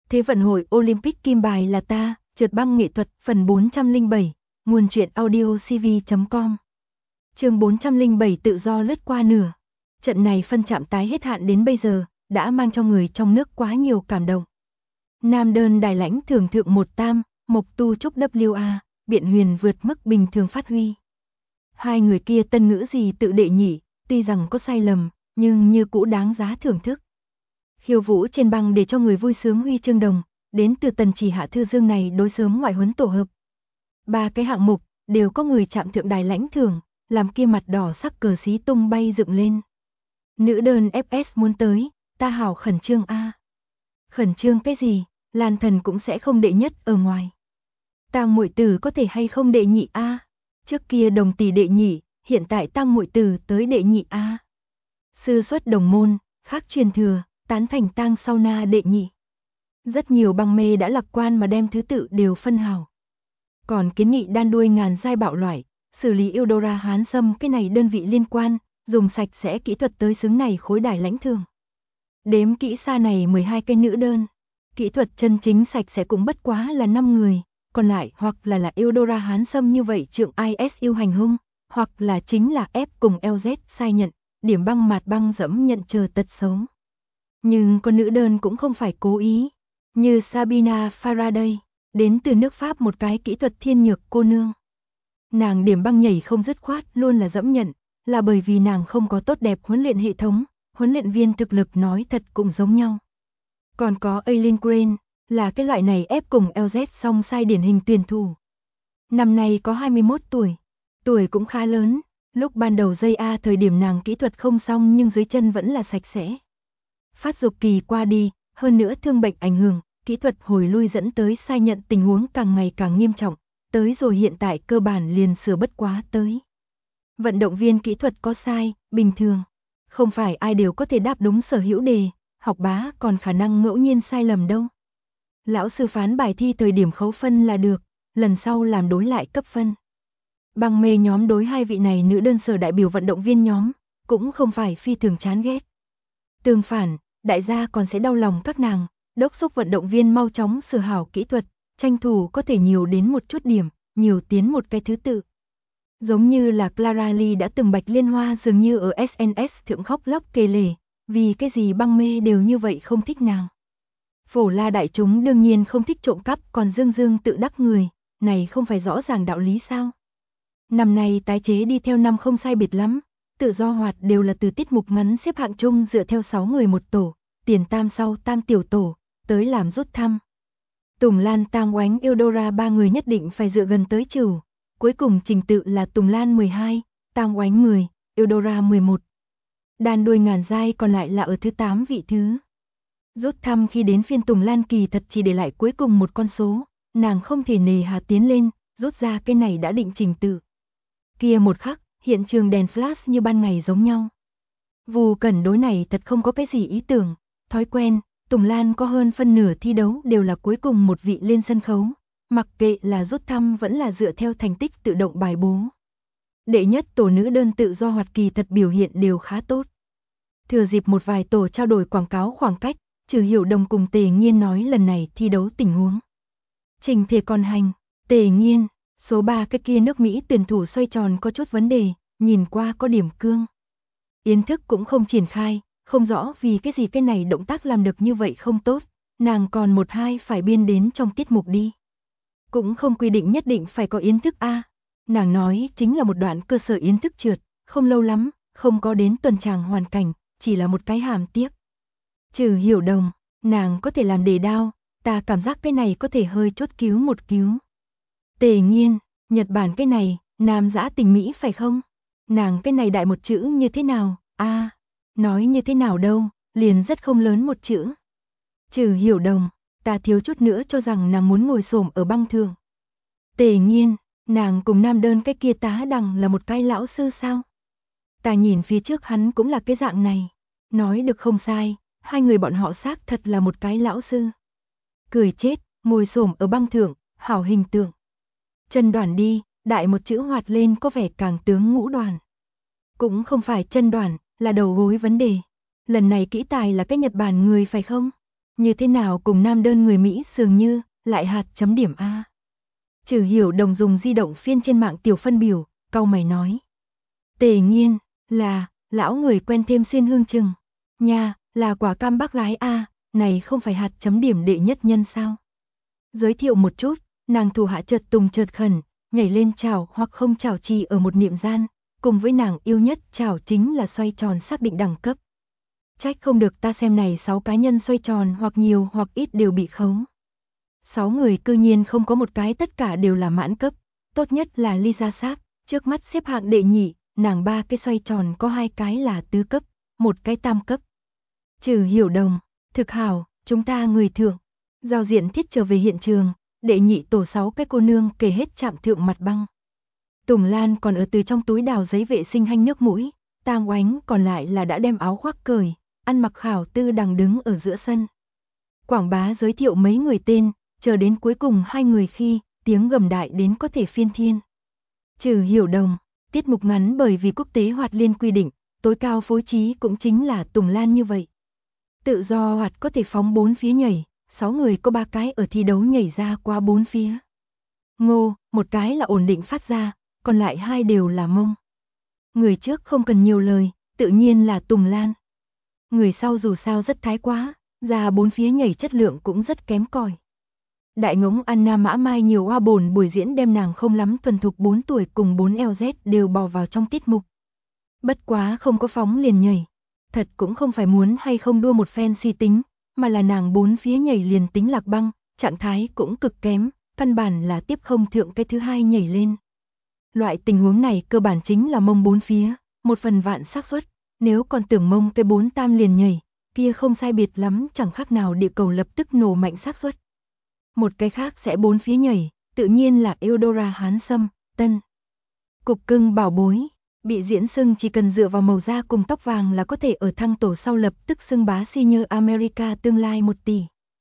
Thế vận hội Olympic kim bài là ta, trượt băng nghệ thuật phần 407, nguồn truyện audio cv.com. Chương 407 tự do lướt qua nửa. Trận này phân chạm tái hết hạn đến bây giờ, đã mang cho người trong nước quá nhiều cảm động. Nam đơn đài lãnh thưởng thượng 1-tam, Mộc Tu Trúc WA, Biện Huyền vượt mức bình thường phát huy. Hai người kia tân ngữ gì tự đệ nhị, tuy rằng có sai lầm, nhưng như cũ đáng giá thưởng thức. Khiêu vũ trên băng để cho người vui sướng huy chương đồng, đến từ Tần Chỉ Hạ Thư Dương này đối sớm ngoại huấn tổ hợp. Ba cái hạng mục, đều có người chạm thượng đài lãnh thưởng, làm kia mặt đỏ sắc cờ xí tung bay dựng lên. Nữ đơn FS muốn tới, ta hảo khẩn trương a. Khẩn trương cái gì, Lan Thần cũng sẽ không đệ nhất ở ngoài. Tang muội tử có thể hay không đệ nhị a? Trước kia Đồng tỷ đệ nhị, hiện tại Tang muội tử tới đệ nhị a. Sư xuất đồng môn, khác truyền thừa, tán thành Tang sau na đệ nhị. Rất nhiều băng mê đã lạc quan mà đem thứ tự đều phân hào. Còn kiến nghị đan đuôi ngàn giai bạo loại, xử lý Eudora Hán Sâm cái này đơn vị liên quan, dùng sạch sẽ kỹ thuật tới xứng này khối đài lãnh thưởng. Đếm kỹ xa này 12 cái nữ đơn. Kỹ thuật chân chính sạch sẽ cũng bất quá là 5 người, còn lại hoặc là Eudora Hán Sâm như vậy trượng ISU hành hung, hoặc là chính là F cùng LZ sai nhận, điểm băng mạt băng dẫm nhận chờ tật xấu. Nhưng con nữ đơn cũng không phải cố ý, như Sabina Faraday, đến từ nước Pháp một cái kỹ thuật thiên nhược cô nương. Nàng điểm băng nhảy không dứt khoát luôn là dẫm nhận, là bởi vì nàng không có tốt đẹp huấn luyện hệ thống, huấn luyện viên thực lực nói thật cũng giống nhau. Còn có Aileen Crane, là cái loại này ép cùng LZ song sai điển hình tuyển thủ. Năm nay có 21 tuổi, tuổi cũng khá lớn, lúc ban đầu dây A thời điểm nàng kỹ thuật không xong nhưng dưới chân vẫn là sạch sẽ. Phát dục kỳ qua đi, hơn nữa thương bệnh ảnh hưởng, kỹ thuật hồi lui dẫn tới sai nhận tình huống càng ngày càng nghiêm trọng, tới rồi hiện tại cơ bản liền sửa bất quá tới. Vận động viên kỹ thuật có sai, bình thường. Không phải ai đều có thể đáp đúng sở hữu đề, học bá còn khả năng ngẫu nhiên sai lầm đâu. Lão sư phán bài thi thời điểm khấu phân là được, lần sau làm đối lại cấp phân. Băng mê nhóm đối hai vị này nữ đơn sở đại biểu vận động viên nhóm, cũng không phải phi thường chán ghét. Tương phản, đại gia còn sẽ đau lòng các nàng, đốc thúc vận động viên mau chóng sửa hảo kỹ thuật, tranh thủ có thể nhiều đến một chút điểm, nhiều tiến một cái thứ tự. Giống như là Clara Lee đã từng bạch liên hoa dường như ở SNS thượng khóc lóc kể lể, vì cái gì băng mê đều như vậy không thích nàng. Phổ la đại chúng đương nhiên không thích trộm cắp, còn dương dương tự đắc người, này không phải rõ ràng đạo lý sao. Năm nay tái chế đi theo năm không sai biệt lắm, tự do hoạt đều là từ tiết mục ngắn xếp hạng chung dựa theo 6 người một tổ, tiền tam sau tam tiểu tổ, tới làm rút thăm. Tùng Lan Tang Oánh Eudora ba người nhất định phải dựa gần tới trừ. Cuối cùng trình tự là Tùng Lan 12, Tang Oánh 10, Eudora 11. Đan đuôi ngàn giai còn lại là ở thứ 8 vị thứ. Rút thăm khi đến phiên Tùng Lan kỳ thật chỉ để lại cuối cùng một con số, nàng không thể nề hà tiến lên, rút ra cái này đã định trình tự. Kia một khắc, hiện trường đèn flash như ban ngày giống nhau. Vù Cẩn đối này thật không có cái gì ý tưởng, thói quen, Tùng Lan có hơn phân nửa thi đấu đều là cuối cùng một vị lên sân khấu. Mặc kệ là rút thăm vẫn là dựa theo thành tích tự động bài bố. Đệ nhất tổ nữ đơn tự do hoạt kỳ thật biểu hiện đều khá tốt. Thừa dịp một vài tổ trao đổi quảng cáo khoảng cách, Trừ Hiểu Đồng cùng Tề Nghiên nói lần này thi đấu tình huống. Trình thể còn hành, Tề Nghiên, số 3 cái kia nước Mỹ tuyển thủ xoay tròn có chút vấn đề, nhìn qua có điểm cương. Yến thức cũng không triển khai, không rõ vì cái gì cái này động tác làm được như vậy không tốt, nàng còn 1-2 phải biên đến trong tiết mục đi. Cũng không quy định nhất định phải có yến thức A. Nàng nói chính là một đoạn cơ sở yến thức trượt, không lâu lắm, không có đến tuần tràng hoàn cảnh, chỉ là một cái hàm tiếc. Trừ Hiểu Đồng, nàng có thể làm đề đao, ta cảm giác cái này có thể hơi chốt cứu một cứu. Tề Nghiên, Nhật Bản cái này, nam dã tình Mỹ phải không? Nàng cái này đại một chữ như thế nào? A, nói như thế nào đâu, liền rất không lớn một chữ. Trừ Hiểu Đồng, ta thiếu chút nữa cho rằng nàng muốn ngồi xổm ở băng thượng. Tề Nghiên, nàng cùng nam đơn cái kia tá đằng là một cái lão sư sao? Ta nhìn phía trước hắn cũng là cái dạng này. Nói được không sai, hai người bọn họ xác thật là một cái lão sư. Cười chết, ngồi xổm ở băng thượng, hảo hình tượng. Chân đoàn đi, đại một chữ hoạt lên có vẻ càng tướng ngũ đoàn. Cũng không phải chân đoàn, là đầu gối vấn đề. Lần này kỹ tài là cái Nhật Bản người phải không? Như thế nào cùng nam đơn người Mỹ dường như, lại hạt chấm điểm A. Trừ Hiểu Đồng dùng di động phiên trên mạng tiểu phân biểu, cau mày nói. Tề Nghiên, là, lão người quen thêm xuyên hương chừng. Nha, là quả cam bác gái A, này không phải hạt chấm điểm đệ nhất nhân sao? Giới thiệu một chút, nàng thủ hạ chợt tùng chợt khẩn, nhảy lên chào hoặc không chào chỉ ở một niệm gian, cùng với nàng yêu nhất chào chính là xoay tròn xác định đẳng cấp. Trách không được ta xem này 6 cá nhân xoay tròn hoặc nhiều hoặc ít đều bị khấu. 6 người cư nhiên không có một cái tất cả đều là mãn cấp, tốt nhất là Lisa Sáp, trước mắt xếp hạng đệ nhị, nàng 3 cái xoay tròn có 2 cái là tứ cấp, một cái tam cấp. Trừ Hiểu Đồng, thực hảo, chúng ta người thượng. Giao diện thiết trở về hiện trường, đệ nhị tổ 6 cái cô nương kể hết chạm thượng mặt băng. Tùng Lan còn ở từ trong túi đào giấy vệ sinh hanh nước mũi, Tam Oánh còn lại là đã đem áo khoác cởi, ăn mặc khảo tư đằng đứng ở giữa sân. Quảng bá giới thiệu mấy người tên, chờ đến cuối cùng 2 người khi, tiếng gầm đại đến có thể phiên thiên. Trừ Hiểu Đồng, tiết mục ngắn bởi vì quốc tế hoạt liên quy định, tối cao phối trí cũng chính là Tùng Lan như vậy. Tự do hoạt có thể phóng 4 phía nhảy, 6 người có 3 cái ở thi đấu nhảy ra qua 4 phía. Ngô, một cái là ổn định phát ra, còn lại 2 đều là mông. Người trước không cần nhiều lời, tự nhiên là Tùng Lan. Người sau dù sao rất thái quá, ra 4 phía nhảy chất lượng cũng rất kém cỏi. Đại ngỗng Anna Mã Mai nhiều hoa bồn buổi diễn đem nàng không lắm thuần thục 4 tuổi cùng 4 LZ đều bò vào trong tiết mục. Bất quá không có phóng liền nhảy. Thật cũng không phải muốn hay không đua một phen suy tính, mà là nàng 4 phía nhảy liền tính lạc băng, trạng thái cũng cực kém, căn bản là tiếp không thượng cái thứ 2 nhảy lên. Loại tình huống này cơ bản chính là mông 4 phía, một phần vạn xác suất, nếu còn tưởng mông cái 4 tam liền nhảy, kia không sai biệt lắm chẳng khác nào địa cầu lập tức nổ mạnh xác suất. Một cái khác sẽ 4 phía nhảy, tự nhiên là Eudora Hán Sâm, tân. Cục cưng bảo bối, bị diễn xưng chỉ cần dựa vào màu da cùng tóc vàng là có thể ở thăng tổ sau lập tức xưng bá senior America tương lai 1 tỷ.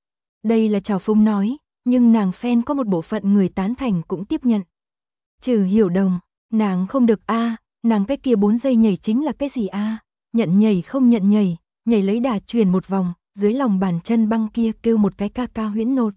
Đây là trào phúng nói, nhưng nàng fan có một bộ phận người tán thành cũng tiếp nhận. Trừ Hiểu Đồng, nàng không được a, nàng cái kia 4 giây nhảy chính là cái gì a? Nhận nhảy không nhận nhảy, nhảy lấy đà truyền một vòng, dưới lòng bàn chân băng kia kêu một cái ca ca huyễn nột.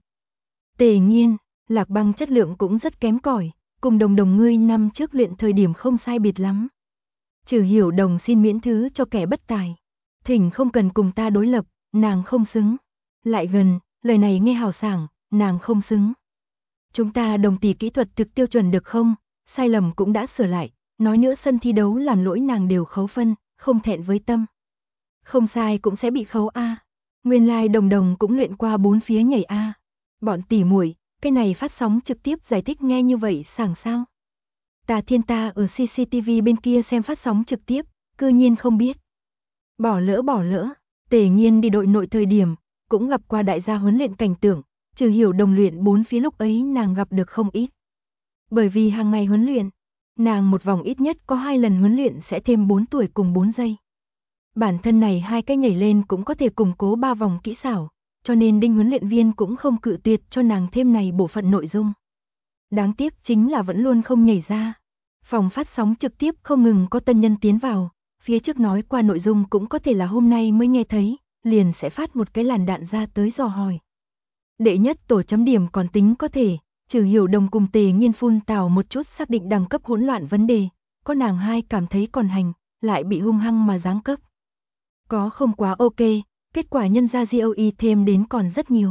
Tề Nghiên, lạc băng chất lượng cũng rất kém cỏi, cùng Đồng Đồng ngươi năm trước luyện thời điểm không sai biệt lắm. Trừ Hiểu Đồng xin miễn thứ cho kẻ bất tài. Thỉnh không cần cùng ta đối lập, nàng không xứng. Lại gần, lời này nghe hào sảng, nàng không xứng. Chúng ta đồng tỷ kỹ thuật thực tiêu chuẩn được không? Sai lầm cũng đã sửa lại, nói nữa sân thi đấu làm lỗi nàng đều khấu phân, không thẹn với tâm. Không sai cũng sẽ bị khấu a. Nguyên lai Đồng Đồng cũng luyện qua 4 phía nhảy a. Bọn tỉ muội, cái này phát sóng trực tiếp giải thích nghe như vậy sảng sao? Tà Thiên ta ở CCTV bên kia xem phát sóng trực tiếp, cư nhiên không biết. Bỏ lỡ, Tề Nghiên đi đội nội thời điểm, cũng gặp qua đại gia huấn luyện cảnh tượng, Trừ Hiểu Đồng luyện 4 phía lúc ấy nàng gặp được không ít. Bởi vì hàng ngày huấn luyện, nàng một vòng ít nhất có 2 lần huấn luyện sẽ thêm 4 tuổi cùng 4 giây. Bản thân này 2 cái nhảy lên cũng có thể củng cố 3 vòng kỹ xảo, cho nên đinh huấn luyện viên cũng không cự tuyệt cho nàng thêm này bộ phận nội dung. Đáng tiếc chính là vẫn luôn không nhảy ra. Phòng phát sóng trực tiếp không ngừng có tân nhân tiến vào, phía trước nói qua nội dung cũng có thể là hôm nay mới nghe thấy, liền sẽ phát một cái làn đạn ra tới dò hỏi. Đệ nhất tổ chấm điểm còn tính có thể, Trừ Hiểu Đồng cùng Tề Nghiên phun tào một chút xác định đẳng cấp hỗn loạn vấn đề, có nàng 2 cảm thấy còn hành, lại bị hung hăng mà giáng cấp. Có không quá ok, kết quả nhân ra GOE thêm đến còn rất nhiều.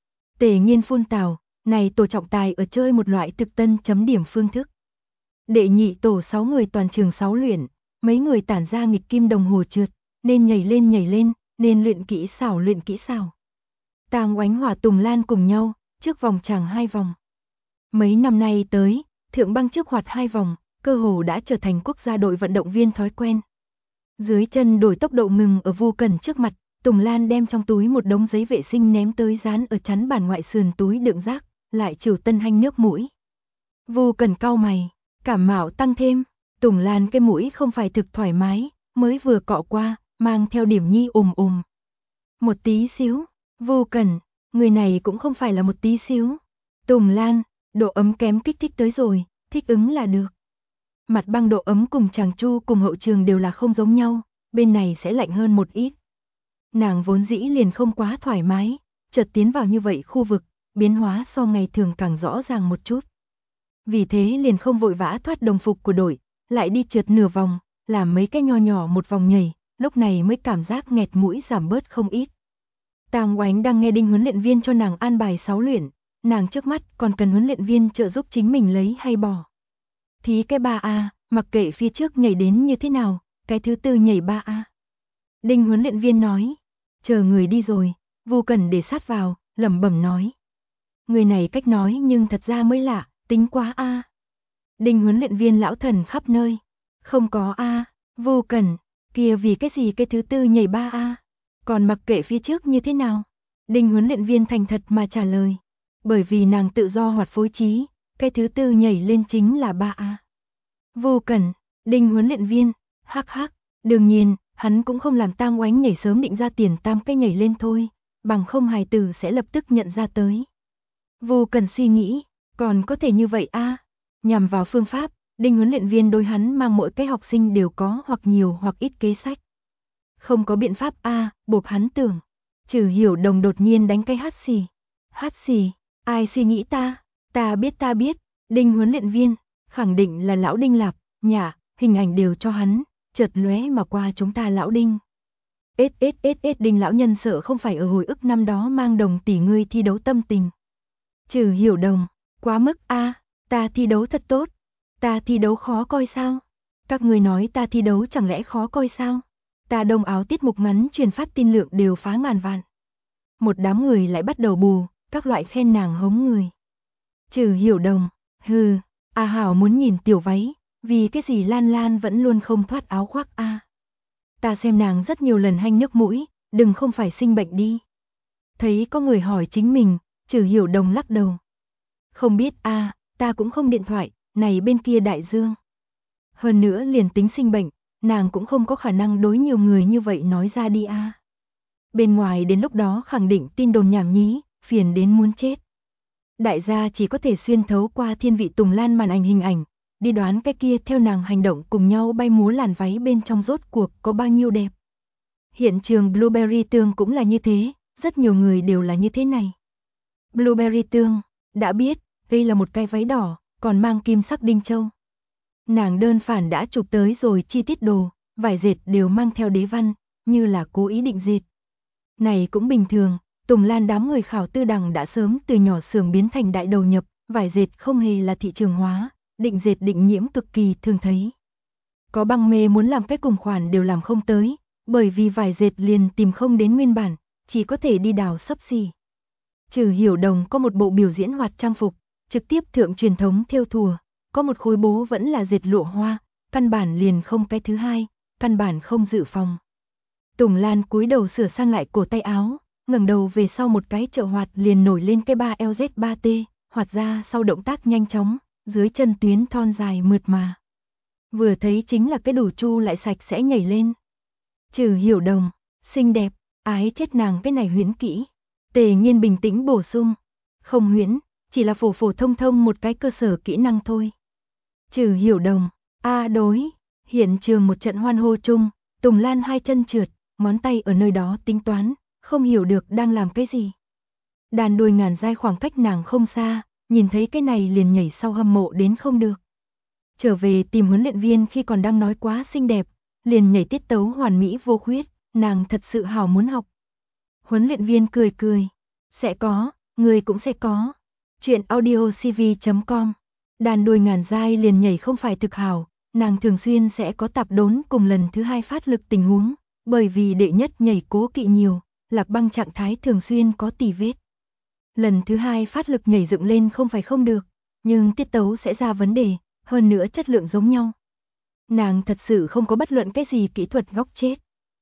Tề Nghiên phun tào, này tổ trọng tài ở chơi một loại thực tân chấm điểm phương thức. Đệ nhị tổ 6 người toàn trường 6 luyện, mấy người tản ra nghịch kim đồng hồ trượt, nên nhảy lên, nên luyện kỹ xảo. Tang Oánh Hỏa Tùng Lan cùng nhau, trước vòng chàng 2 vòng. Mấy năm nay tới, thượng băng trước hoạt 2 vòng, cơ hồ đã trở thành quốc gia đội vận động viên thói quen. Dưới chân đổi tốc độ ngừng ở Vu Cẩn trước mặt, Tùng Lan đem trong túi một đống giấy vệ sinh ném tới dán ở chắn bàn ngoại sườn túi đựng rác, lại chịu tân hanh nước mũi. Vu Cẩn cau mày, cảm mạo tăng thêm, Tùng Lan cái mũi không phải thực thoải mái, mới vừa cọ qua, mang theo điểm nhi ồm. Một tí xíu, Vu Cẩn, người này cũng không phải là một tí xíu. Tùng Lan, độ ấm kém kích thích tới rồi, thích ứng là được. Mặt băng độ ấm cùng Tràng Chu cùng hậu trường đều là không giống nhau, bên này sẽ lạnh hơn một ít. Nàng vốn dĩ liền không quá thoải mái, chợt tiến vào như vậy khu vực, biến hóa so ngày thường càng rõ ràng một chút. Vì thế liền không vội vã thoát đồng phục của đội, lại đi trượt nửa vòng, làm mấy cái nho nhỏ một vòng nhảy, lúc này mới cảm giác nghẹt mũi giảm bớt không ít. Tang Oánh đang nghe Đinh huấn luyện viên cho nàng an bài 6 luyện, nàng trước mắt còn cần huấn luyện viên trợ giúp chính mình lấy hay bỏ. Thí cái 3A, mặc kệ phía trước nhảy đến như thế nào, cái thứ tư nhảy 3A. Đinh huấn luyện viên nói, chờ người đi rồi, Vu Cẩn để sát vào, lẩm bẩm nói. Người này cách nói nhưng thật ra mới lạ, tính quá a. Đinh huấn luyện viên lão thần khắp nơi. Không có a, Vu Cẩn, kia vì cái gì cái thứ tư nhảy 3A, còn mặc kệ phía trước như thế nào? Đinh huấn luyện viên thành thật mà trả lời. Bởi vì nàng tự do hoạt phối trí, cái thứ tư nhảy lên chính là 3A. Vu Cẩn, Đinh huấn luyện viên, hắc hắc, đương nhiên, hắn cũng không làm Tang Oánh nhảy sớm định ra tiền tam cái nhảy lên thôi, bằng không hài tử sẽ lập tức nhận ra tới. Vu Cẩn suy nghĩ, còn có thể như vậy a? Nhằm vào phương pháp, Đinh huấn luyện viên đối hắn mang mỗi cái học sinh đều có hoặc nhiều hoặc ít kế sách. Không có biện pháp a, buộc hắn tưởng. Trừ Hiểu Đồng đột nhiên đánh cái hắt xì. Hắt xì, ai suy nghĩ ta? Ta biết, Đinh huấn luyện viên, khẳng định là lão Đinh Lạp, nhả, hình ảnh đều cho hắn, chợt lóe mà qua chúng ta lão Đinh. Đinh lão nhân sợ không phải ở hồi ức năm đó mang đồng tỷ ngươi thi đấu tâm tình. Trừ Hiểu Đồng, quá mức a, ta thi đấu thật tốt, ta thi đấu khó coi sao? Các ngươi nói ta thi đấu chẳng lẽ khó coi sao? Ta đông áo tiết mục ngắn truyền phát tin lượng đều phá ngàn vạn. Một đám người lại bắt đầu bù, các loại khen nàng hống người. Trừ Hiểu Đồng, hừ, A Hảo muốn nhìn tiểu váy, vì cái gì Lan Lan vẫn luôn không thoát áo khoác a. Ta xem nàng rất nhiều lần hanh nước mũi, đừng không phải sinh bệnh đi. Thấy có người hỏi chính mình, Trừ Hiểu Đồng lắc đầu. Không biết a, ta cũng không điện thoại, này bên kia đại dương. Hơn nữa liền tính sinh bệnh, nàng cũng không có khả năng đối nhiều người như vậy nói ra đi a. Bên ngoài đến lúc đó khẳng định tin đồn nhảm nhí, phiền đến muốn chết. Đại gia chỉ có thể xuyên thấu qua thiên vị Tùng Lan màn ảnh hình ảnh, đi đoán cái kia theo nàng hành động cùng nhau bay múa làn váy bên trong rốt cuộc có bao nhiêu đẹp. Hiện trường Blueberry Tương cũng là như thế, rất nhiều người đều là như thế này. Blueberry Tương, đã biết, đây là một cái váy đỏ, còn mang kim sắc đinh châu. Nàng đơn phản đã chụp tới rồi chi tiết đồ, vải dệt đều mang theo đế văn, như là cố ý định dệt. Này cũng bình thường, Tùng Lan đám người khảo tư đằng đã sớm từ nhỏ xưởng biến thành đại đầu nhập, vải dệt không hề là thị trường hóa, định dệt định nhiễm cực kỳ thường thấy. Có băng mê muốn làm cái cùng khoản đều làm không tới, bởi vì vải dệt liền tìm không đến nguyên bản, chỉ có thể đi đào xấp xỉ. Trừ Hiểu Đồng có một bộ biểu diễn hoạt trang phục, trực tiếp thượng truyền thống thêu thùa, có một khối bố vẫn là dệt lụa hoa, căn bản liền không cái thứ hai, căn bản không dự phòng. Tùng Lan cúi đầu sửa sang lại cổ tay áo, ngẩng đầu về sau một cái chợ hoạt liền nổi lên cái 3LZ3T, hoạt ra sau động tác nhanh chóng, dưới chân tuyến thon dài mượt mà. Vừa thấy chính là cái đủ chu lại sạch sẽ nhảy lên. Trừ Hiểu Đồng, xinh đẹp, ái chết nàng cái này huyễn kỹ. Tề Nghiên bình tĩnh bổ sung, không huyễn, chỉ là phổ phổ thông thông một cái cơ sở kỹ năng thôi. Trừ Hiểu Đồng, đối, hiện trường một trận hoan hô chung, Tùng Lan hai chân trượt, ngón tay ở nơi đó tính toán, không hiểu được đang làm cái gì. Đàn đuôi ngàn dai khoảng cách nàng không xa, nhìn thấy cái này liền nhảy sau hâm mộ đến không được. Trở về tìm huấn luyện viên khi còn đang nói quá xinh đẹp, liền nhảy tiết tấu hoàn mỹ vô khuyết, nàng thật sự hào muốn học. Huấn luyện viên cười cười, sẽ có, người cũng sẽ có. Chuyện audiocv.com. Đàn đuôi ngàn dai liền nhảy không phải thực hảo, nàng thường xuyên sẽ có tạp đốn cùng lần thứ hai phát lực tình huống, bởi vì đệ nhất nhảy cố kỵ nhiều, Lạc Băng trạng thái thường xuyên có tỉ vết. Lần thứ hai phát lực nhảy dựng lên không phải không được, nhưng tiết tấu sẽ ra vấn đề, hơn nữa chất lượng giống nhau. Nàng thật sự không có bất luận cái gì kỹ thuật góc chết.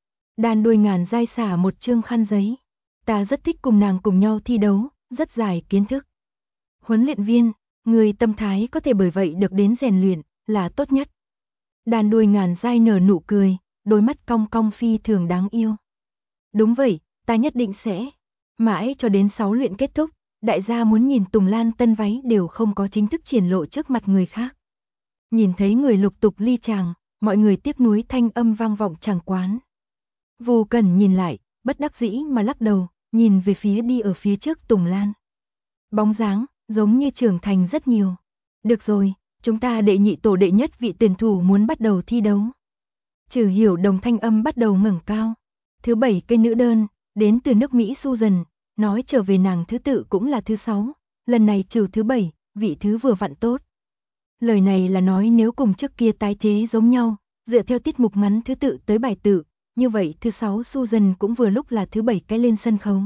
Đàn đuôi ngàn dai xả một chương khăn giấy. Ta rất thích cùng nàng cùng nhau thi đấu, rất dài kiến thức. Huấn luyện viên, người tâm thái có thể bởi vậy được đến rèn luyện, là tốt nhất. Đàn đuôi ngàn dai nở nụ cười, đôi mắt cong cong phi thường đáng yêu. Đúng vậy, ta nhất định sẽ. Mãi cho đến 6 luyện kết thúc, đại gia muốn nhìn Tùng Lan tân váy đều không có chính thức triển lộ trước mặt người khác. Nhìn thấy người lục tục ly tràng, mọi người tiếc nuối thanh âm vang vọng tràng quán. Vu Cẩn nhìn lại, bất đắc dĩ mà lắc đầu, nhìn về phía đi ở phía trước Tùng Lan. Bóng dáng, giống như trưởng thành rất nhiều. Được rồi, chúng ta đệ nhị tổ đệ nhất vị tuyển thủ muốn bắt đầu thi đấu. Trừ Hiểu Đồng thanh âm bắt đầu ngẩng cao. Thứ 7 cây nữ đơn, đến từ nước Mỹ Susan, nói trở về nàng thứ tự cũng là thứ 6, lần này trừ thứ 7, vị thứ vừa vặn tốt. Lời này là nói nếu cùng trước kia tái chế giống nhau, dựa theo tiết mục ngắn thứ tự tới bài tự, như vậy thứ 6 Susan cũng vừa lúc là thứ 7 cái lên sân khấu.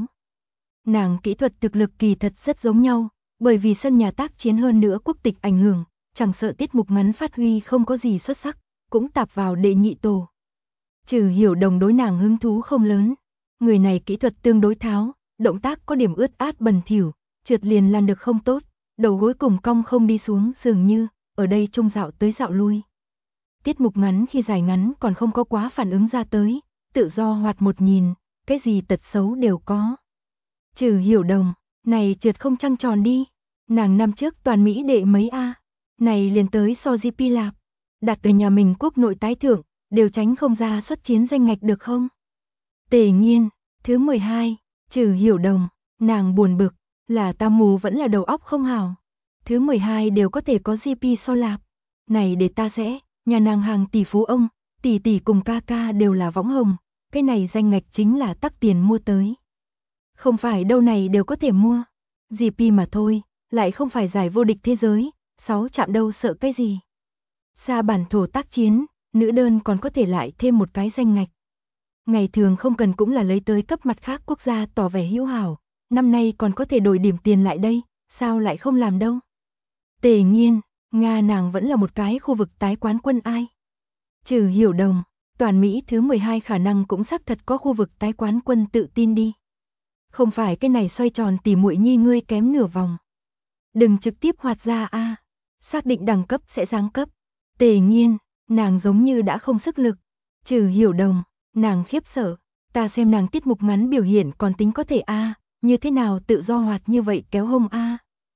Nàng kỹ thuật thực lực kỳ thật rất giống nhau, bởi vì sân nhà tác chiến hơn nữa quốc tịch ảnh hưởng, chẳng sợ tiết mục ngắn phát huy không có gì xuất sắc, cũng tạp vào đệ nhị tổ. Trừ Hiểu Đồng đối nàng hứng thú không lớn, người này kỹ thuật tương đối tháo, động tác có điểm ướt át bẩn thỉu, trượt liền làm được không tốt, đầu gối cùng cong không đi xuống dường như, ở đây trung dạo tới dạo lui. Tiết mục ngắn khi dài ngắn còn không có quá phản ứng ra tới, tự do hoạt một nhìn, cái gì tật xấu đều có. Trừ Hiểu Đồng, này trượt không trăng tròn đi, nàng năm trước toàn Mỹ đệ mấy A, này liền tới so GP lạp, đặt ở nhà mình quốc nội tái thưởng, đều tránh không ra xuất chiến danh ngạch được không? Tề Nghiên, thứ 12, Trừ Hiểu Đồng, nàng buồn bực, là ta mù vẫn là đầu óc không hảo. Thứ 12 đều có thể có GP so lạp, này để ta sẽ, nhà nàng hàng tỷ phú ông, tỷ tỷ cùng ca ca đều là võng hồng, cái này danh ngạch chính là tắc tiền mua tới. Không phải đâu này đều có thể mua, GP mà thôi, lại không phải giải vô địch thế giới, 6 chạm đâu sợ cái gì. Xa bản thổ tác chiến, nữ đơn còn có thể lại thêm một cái danh ngạch. Ngày thường không cần cũng là lấy tới cấp mặt khác quốc gia tỏ vẻ hữu hảo, năm nay còn có thể đổi điểm tiền lại đây, sao lại không làm đâu. Tề Nghiên, Nga nàng vẫn là một cái khu vực tái quán quân ai. Trừ Hiểu Đồng, toàn Mỹ thứ 12 khả năng cũng xác thật có khu vực tái quán quân tự tin đi. Không phải cái này xoay tròn tỉ muội nhi ngươi kém nửa vòng. Đừng trực tiếp hoạt ra a, xác định đẳng cấp sẽ giáng cấp. Tề Nghiên, nàng giống như đã không sức lực. Trừ Hiểu Đồng, nàng khiếp sợ, ta xem nàng tiết mục ngắn biểu hiện còn tính có thể a, như thế nào tự do hoạt như vậy kéo hông a.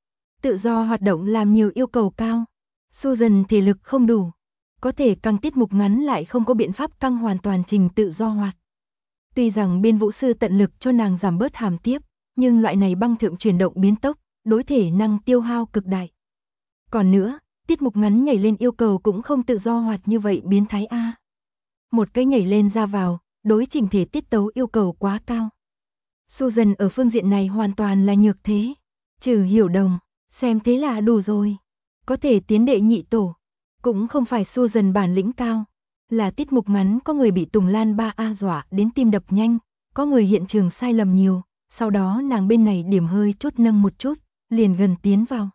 Tự do hoạt động làm nhiều yêu cầu cao. Susan thể lực không đủ, có thể căng tiết mục ngắn lại không có biện pháp căng hoàn toàn trình tự do hoạt. Tuy rằng biên vũ sư tận lực cho nàng giảm bớt hàm tiếp, nhưng loại này băng thượng chuyển động biến tốc, đối thể năng tiêu hao cực đại. Còn nữa, tiết mục ngắn nhảy lên yêu cầu cũng không tự do hoạt như vậy biến thái a. Một cái nhảy lên ra vào, đối chỉnh thể tiết tấu yêu cầu quá cao. Susan ở phương diện này hoàn toàn là nhược thế. Trừ Hiểu Đồng, xem thế là đủ rồi. Có thể tiến đệ nhị tổ. Cũng không phải Susan bản lĩnh cao. Là tiết mục ngắn có người bị Tùng Lan 3A dọa đến tim đập nhanh. Có người hiện trường sai lầm nhiều. Sau đó nàng bên này điểm hơi chút nâng một chút. Liền gần tiến vào.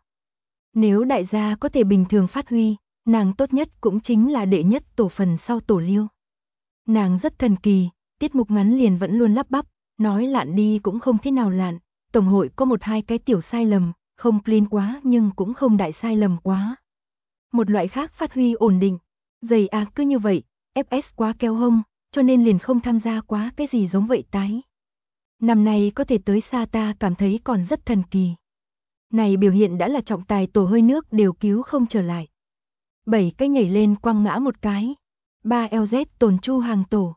Nếu đại gia có thể bình thường phát huy, nàng tốt nhất cũng chính là đệ nhất tổ phần sau tổ liêu. Nàng rất thần kỳ, tiết mục ngắn liền vẫn luôn lắp bắp, nói lạn đi cũng không thế nào lạn, tổng hội có một hai cái tiểu sai lầm, không clean quá nhưng cũng không đại sai lầm quá. Một loại khác phát huy ổn định, giày cứ như vậy, FS quá kéo hông, cho nên liền không tham gia quá cái gì giống vậy tái. Năm nay có thể tới xa ta cảm thấy còn rất thần kỳ. Này biểu hiện đã là trọng tài tổ hơi nước đều cứu không trở lại. 7 cái nhảy lên quăng ngã một cái. 3 LZ tồn chu hàng tổ.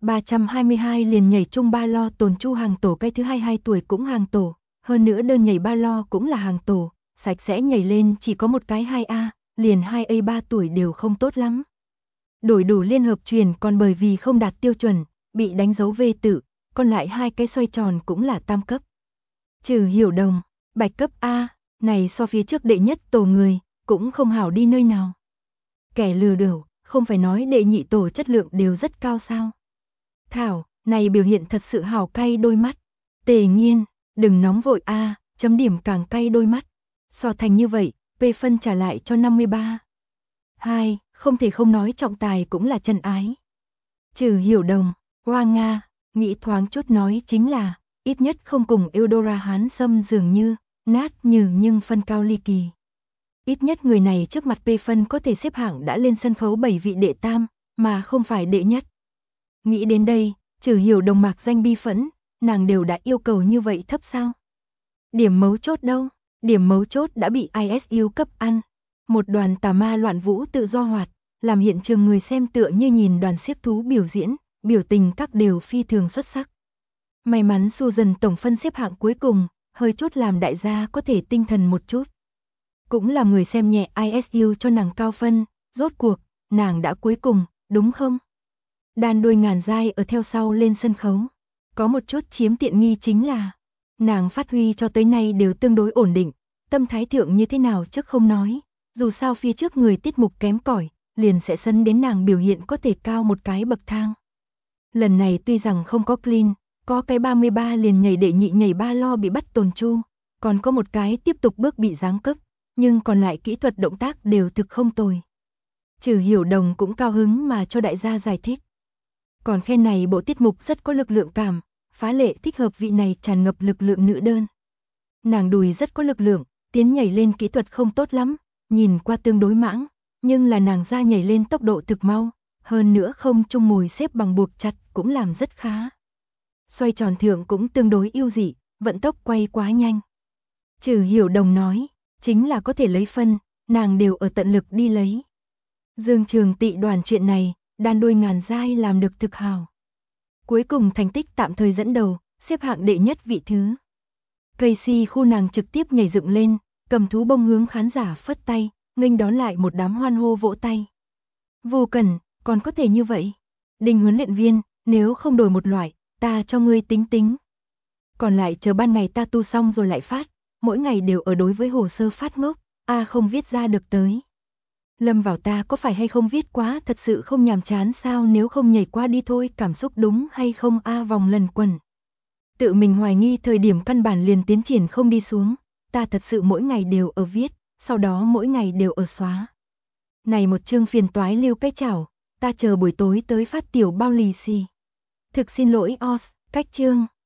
322 liền nhảy chung ba lo tồn chu hàng tổ, cái thứ 22 tuổi cũng hàng tổ. Hơn nữa đơn nhảy ba lo cũng là hàng tổ. Sạch sẽ nhảy lên chỉ có một cái 2A, liền 2A 3 tuổi đều không tốt lắm. Đổi đủ liên hợp truyền còn bởi vì không đạt tiêu chuẩn, bị đánh dấu V tự, còn lại hai cái xoay tròn cũng là tam cấp. Trừ Hiểu Đồng, bạch cấp A, này so phía trước đệ nhất tổ người, cũng không hảo đi nơi nào. Kẻ lừa đảo, không phải nói đệ nhị tổ chất lượng đều rất cao sao. Thảo, này biểu hiện thật sự hảo cay đôi mắt. Tề Nghiên, đừng nóng vội a, chấm điểm càng cay đôi mắt. So thành như vậy, P phân trả lại cho 53. 2, không thể không nói trọng tài cũng là chân ái. Trừ Hiểu Đồng, Hoa Nga, nghĩ thoáng chút nói chính là, ít nhất không cùng Eudora Hán Sâm dường như, nát như nhưng phân cao ly kỳ. Ít nhất người này trước mặt P phân có thể xếp hạng đã lên sân khấu 7 vị đệ tam, mà không phải đệ nhất. Nghĩ đến đây, Trừ Hiểu Đồng mạc danh bi phẫn, nàng đều đã yêu cầu như vậy thấp sao? Điểm mấu chốt đâu? Điểm mấu chốt đã bị ISU cấp ăn. Một đoàn tà ma loạn vũ tự do hoạt, làm hiện trường người xem tựa như nhìn đoàn xiếc thú biểu diễn, biểu tình các đều phi thường xuất sắc. May mắn Susan tổng phân xếp hạng cuối cùng, hơi chút làm đại gia có thể tinh thần một chút. Cũng làm người xem nhẹ ISU cho nàng cao phân, rốt cuộc, nàng đã cuối cùng, đúng không? Đan đuôi ngàn dai ở theo sau lên sân khấu. Có một chút chiếm tiện nghi chính là, nàng phát huy cho tới nay đều tương đối ổn định, tâm thái thượng như thế nào chắc không nói, dù sao phía trước người tiết mục kém cỏi, liền sẽ sân đến nàng biểu hiện có thể cao một cái bậc thang. Lần này tuy rằng không có clean, có cái 33 liền nhảy đệ nhị nhảy ba lo bị bắt tồn chu, còn có một cái tiếp tục bước bị giáng cấp, nhưng còn lại kỹ thuật động tác đều thực không tồi. Trừ Hiểu Đồng cũng cao hứng mà cho đại gia giải thích. Còn khen này bộ tiết mục rất có lực lượng cảm, phá lệ thích hợp vị này tràn ngập lực lượng nữ đơn. Nàng đùi rất có lực lượng, tiến nhảy lên kỹ thuật không tốt lắm, nhìn qua tương đối mãng, nhưng là nàng ra nhảy lên tốc độ thực mau, hơn nữa không chung mùi xếp bằng buộc chặt cũng làm rất khá. Xoay tròn thượng cũng tương đối yêu dị, vận tốc quay quá nhanh. Trừ Hiểu Đồng nói, chính là có thể lấy phân, nàng đều ở tận lực đi lấy. Dương Trường Tị đoàn chuyện này, đan đuôi ngàn dai làm được thực hào. Cuối cùng thành tích tạm thời dẫn đầu, xếp hạng đệ nhất vị thứ. Casey khu nàng trực tiếp nhảy dựng lên, cầm thú bông hướng khán giả phất tay, nghênh đón lại một đám hoan hô vỗ tay. Vô Cẩn, còn có thể như vậy. Đinh huấn luyện viên, nếu không đổi một loại, ta cho ngươi tính tính. Còn lại chờ ban ngày ta tu xong rồi lại phát, mỗi ngày đều ở đối với hồ sơ phát ngốc, không viết ra được tới. Lâm vào ta có phải hay không viết quá thật sự không nhàm chán sao, nếu không nhảy qua đi thôi, cảm xúc đúng hay không vòng lần quẩn. Tự mình hoài nghi thời điểm căn bản liền tiến triển không đi xuống, ta thật sự mỗi ngày đều ở viết, sau đó mỗi ngày đều ở xóa. Này một chương phiền toái lưu cái chảo, ta chờ buổi tối tới phát tiểu bao lì xì. Thực xin lỗi Oz, cách chương.